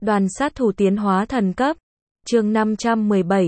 Đoàn sát thủ tiến hóa thần cấp. Chương 517,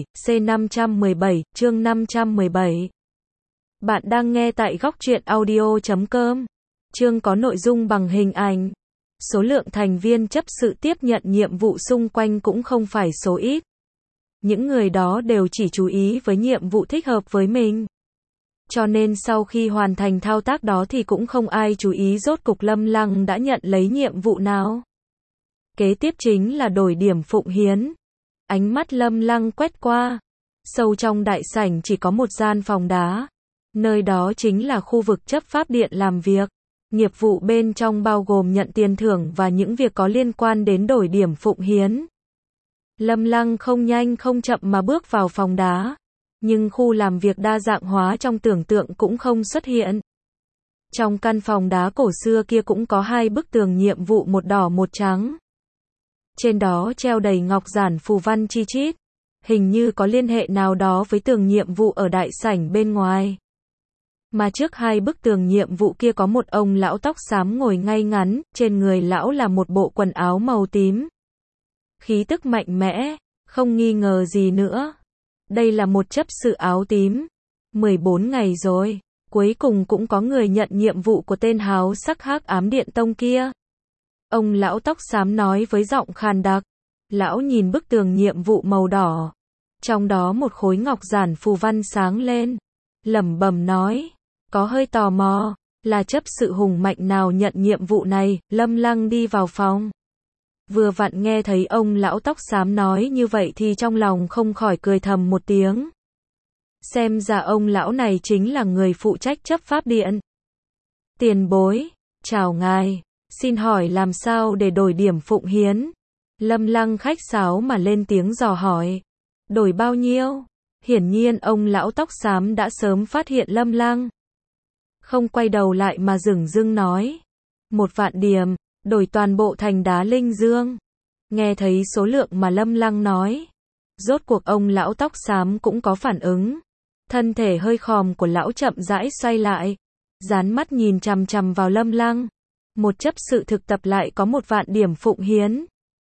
C517, chương 517. Bạn đang nghe tại góc truyện audio.com. Chương có nội dung bằng hình ảnh. Số lượng thành viên chấp sự tiếp nhận nhiệm vụ xung quanh cũng không phải số ít. Những người đó đều chỉ chú ý với nhiệm vụ thích hợp với mình. Cho nên sau khi hoàn thành thao tác đó thì cũng không ai chú ý rốt cục Lâm Lăng đã nhận lấy nhiệm vụ nào. Kế tiếp chính là đổi điểm phụng hiến. Ánh mắt Lâm Lăng quét qua. Sâu trong đại sảnh chỉ có một gian phòng đá. Nơi đó chính là khu vực chấp pháp điện làm việc. Nghiệp vụ bên trong bao gồm nhận tiền thưởng và những việc có liên quan đến đổi điểm phụng hiến. Lâm Lăng không nhanh không chậm mà bước vào phòng đá. Nhưng khu làm việc đa dạng hóa trong tưởng tượng cũng không xuất hiện. Trong căn phòng đá cổ xưa kia cũng có hai bức tường nhiệm vụ, một đỏ một trắng. Trên đó treo đầy ngọc giản phù văn chi chít. Hình như có liên hệ nào đó với tường nhiệm vụ ở đại sảnh bên ngoài. Mà trước hai bức tường nhiệm vụ kia có một ông lão tóc xám ngồi ngay ngắn, trên người lão là một bộ quần áo màu tím. Khí tức mạnh mẽ, không nghi ngờ gì nữa. Đây là một chấp sự áo tím. 14 ngày rồi, cuối cùng cũng có người nhận nhiệm vụ của tên háo sắc Hắc Ám Điện Tông kia. Ông lão tóc xám nói với giọng khàn đặc. Lão nhìn bức tường nhiệm vụ màu đỏ. Trong đó một khối ngọc giản phù văn sáng lên. Lẩm bẩm nói. Có hơi tò mò. Là chấp sự hùng mạnh nào nhận nhiệm vụ này? Lâm Lăng đi vào phòng. Vừa vặn nghe thấy ông lão tóc xám nói như vậy thì trong lòng không khỏi cười thầm một tiếng. Xem ra ông lão này chính là người phụ trách chấp pháp điện. Tiền bối. Chào ngài. Xin hỏi làm sao để đổi điểm phụng hiến? Lâm Lăng khách sáo mà lên tiếng dò hỏi. Đổi bao nhiêu? Hiển nhiên ông lão tóc xám đã sớm phát hiện Lâm Lăng. Không quay đầu lại mà dửng dưng nói. 1.000 điểm, đổi toàn bộ thành đá linh dương. Nghe thấy số lượng mà Lâm Lăng nói. Rốt cuộc ông lão tóc xám cũng có phản ứng. Thân thể hơi khòm của lão chậm rãi xoay lại. Dán mắt nhìn chằm chằm vào Lâm Lăng. Một chấp sự thực tập lại có 1.000 điểm phụng hiến.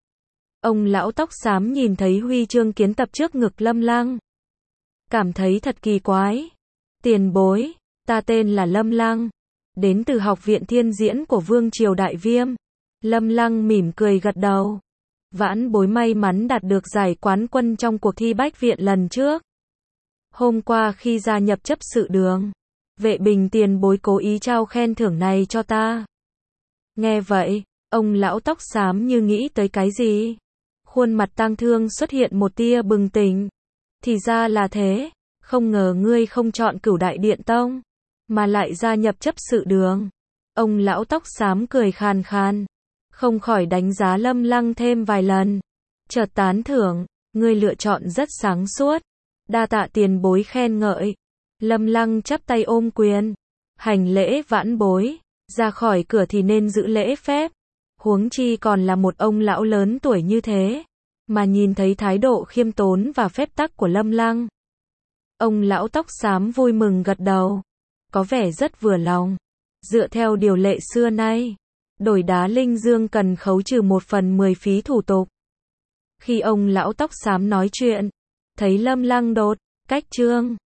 Ông lão tóc xám nhìn thấy huy chương kiến tập trước ngực Lâm Lăng. Cảm thấy thật kỳ quái. Tiền bối, ta tên là Lâm Lăng. Đến từ Học viện Thiên Diễn của Vương Triều Đại Viêm. Lâm Lăng mỉm cười gật đầu. Vãn bối may mắn đạt được giải quán quân trong cuộc thi Bách Viện lần trước. Hôm qua khi gia nhập chấp sự đường, Vệ Bình tiền bối cố ý trao khen thưởng này cho ta. Nghe vậy, ông lão tóc xám như nghĩ tới cái gì. Khuôn mặt tang thương xuất hiện một tia bừng tỉnh. Thì ra là thế, không ngờ ngươi không chọn Cửu Đại Điện Tông, mà lại gia nhập chấp sự đường. Ông lão tóc xám cười khàn khàn, không khỏi đánh giá Lâm Lăng thêm vài lần. Chợt tán thưởng, ngươi lựa chọn rất sáng suốt. Đa tạ tiền bối khen ngợi. Lâm Lăng chắp tay ôm quyền, hành lễ vãn bối. Ra khỏi cửa thì nên giữ lễ phép. Huống chi còn là một ông lão lớn tuổi như thế. Mà nhìn thấy thái độ khiêm tốn và phép tắc của Lâm Lăng. Ông lão tóc xám vui mừng gật đầu. Có vẻ rất vừa lòng. Dựa theo điều lệ xưa nay, đổi đá linh dương cần khấu trừ 1/10 phí thủ tục. Khi ông lão tóc xám nói chuyện, thấy Lâm Lăng đột cách chương.